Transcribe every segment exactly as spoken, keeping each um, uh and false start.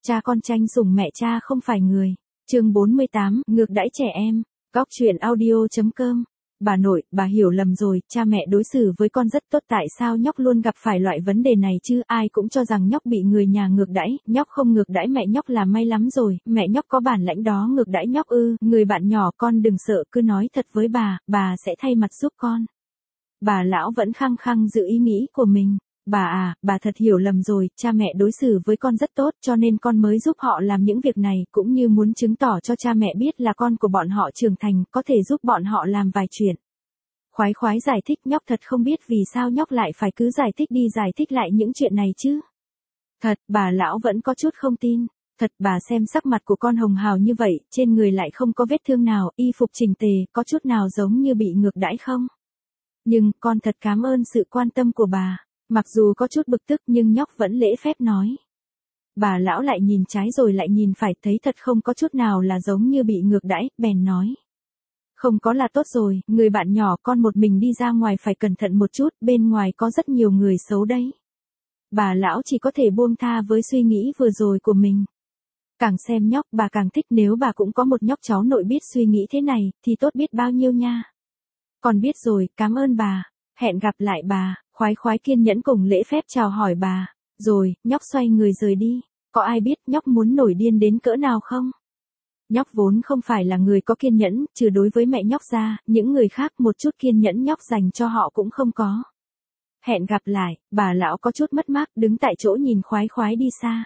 cha con tranh sủng mẹ cha không phải người. Chương bốn mươi tám, ngược đãi trẻ em. Góc truyện audio chấm com. Bà nội, bà hiểu lầm rồi, cha mẹ đối xử với con rất tốt, tại sao nhóc luôn gặp phải loại vấn đề này chứ? Ai cũng cho rằng nhóc bị người nhà ngược đãi, nhóc không ngược đãi mẹ nhóc là may lắm rồi, mẹ nhóc có bản lãnh đó ngược đãi nhóc ư? Người bạn nhỏ, con đừng sợ, cứ nói thật với bà, bà sẽ thay mặt giúp con. Bà lão vẫn khăng khăng giữ ý nghĩ của mình. Bà à, bà thật hiểu lầm rồi, cha mẹ đối xử với con rất tốt cho nên con mới giúp họ làm những việc này, cũng như muốn chứng tỏ cho cha mẹ biết là con của bọn họ trưởng thành, có thể giúp bọn họ làm vài chuyện. Khoái khoái giải thích, nhóc thật không biết vì sao nhóc lại phải cứ giải thích đi giải thích lại những chuyện này chứ. Thật, bà lão vẫn có chút không tin. Thật, bà xem sắc mặt của con hồng hào như vậy, trên người lại không có vết thương nào, y phục chỉnh tề, có chút nào giống như bị ngược đãi không? Nhưng, con thật cảm ơn sự quan tâm của bà. Mặc dù có chút bực tức nhưng nhóc vẫn lễ phép nói. Bà lão lại nhìn trái rồi lại nhìn phải, thấy thật không có chút nào là giống như bị ngược đãi, bèn nói. Không có là tốt rồi, người bạn nhỏ, con một mình đi ra ngoài phải cẩn thận một chút, bên ngoài có rất nhiều người xấu đấy. Bà lão chỉ có thể buông tha với suy nghĩ vừa rồi của mình. Càng xem nhóc bà càng thích, nếu bà cũng có một nhóc cháu nội biết suy nghĩ thế này, thì tốt biết bao nhiêu nha. Con biết rồi, cảm ơn bà, hẹn gặp lại bà. Khoái khoái kiên nhẫn cùng lễ phép chào hỏi bà. Rồi, nhóc xoay người rời đi. Có ai biết nhóc muốn nổi điên đến cỡ nào không? Nhóc vốn không phải là người có kiên nhẫn, trừ đối với mẹ nhóc ra, những người khác một chút kiên nhẫn nhóc dành cho họ cũng không có. Hẹn gặp lại, bà lão có chút mất mát, đứng tại chỗ nhìn khoái khoái đi xa.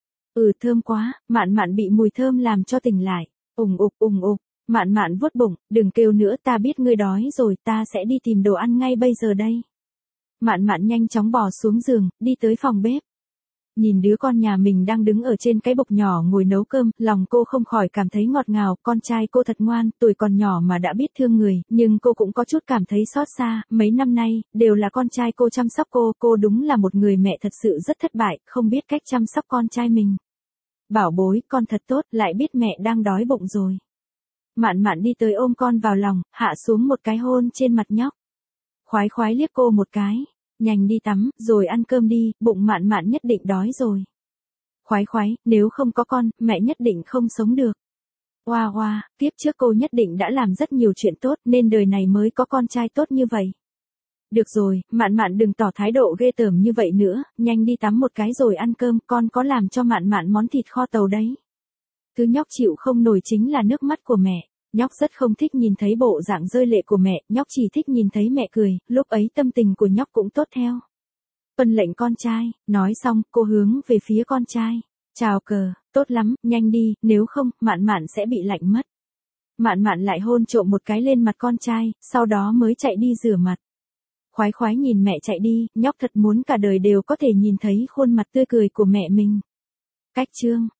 Ừ, thơm quá, Mạn Mạn bị mùi thơm làm cho tỉnh lại. Ùng ục ùng ục, Mạn Mạn vuốt bụng, đừng kêu nữa, ta biết ngươi đói rồi, ta sẽ đi tìm đồ ăn ngay bây giờ đây. Mạn Mạn nhanh chóng bò xuống giường, đi tới phòng bếp. Nhìn đứa con nhà mình đang đứng ở trên cái bục nhỏ ngồi nấu cơm, lòng cô không khỏi cảm thấy ngọt ngào, con trai cô thật ngoan, tuổi còn nhỏ mà đã biết thương người, nhưng cô cũng có chút cảm thấy xót xa, mấy năm nay, đều là con trai cô chăm sóc cô, cô đúng là một người mẹ thật sự rất thất bại, không biết cách chăm sóc con trai mình. Bảo bối, con thật tốt, lại biết mẹ đang đói bụng rồi. Mạn Mạn đi tới ôm con vào lòng, hạ xuống một cái hôn trên mặt nhóc. Khoái khoái liếc cô một cái, nhanh đi tắm, rồi ăn cơm đi, bụng Mạn Mạn nhất định đói rồi. Khoái khoái, nếu không có con, mẹ nhất định không sống được. Hoa hoa, tiếp trước cô nhất định đã làm rất nhiều chuyện tốt nên đời này mới có con trai tốt như vậy. Được rồi, Mạn Mạn đừng tỏ thái độ ghê tởm như vậy nữa, nhanh đi tắm một cái rồi ăn cơm, con có làm cho Mạn Mạn món thịt kho tàu đấy. Thứ nhóc chịu không nổi chính là nước mắt của mẹ. Nhóc rất không thích nhìn thấy bộ dạng rơi lệ của mẹ, nhóc chỉ thích nhìn thấy mẹ cười, lúc ấy tâm tình của nhóc cũng tốt theo. Tuân lệnh con trai, nói xong, cô hướng về phía con trai. Chào cờ, tốt lắm, nhanh đi, nếu không, Mạn Mạn sẽ bị lạnh mất. Mạn Mạn lại hôn trộm một cái lên mặt con trai, sau đó mới chạy đi rửa mặt. Khoái khoái nhìn mẹ chạy đi, nhóc thật muốn cả đời đều có thể nhìn thấy khuôn mặt tươi cười của mẹ mình. Cách chương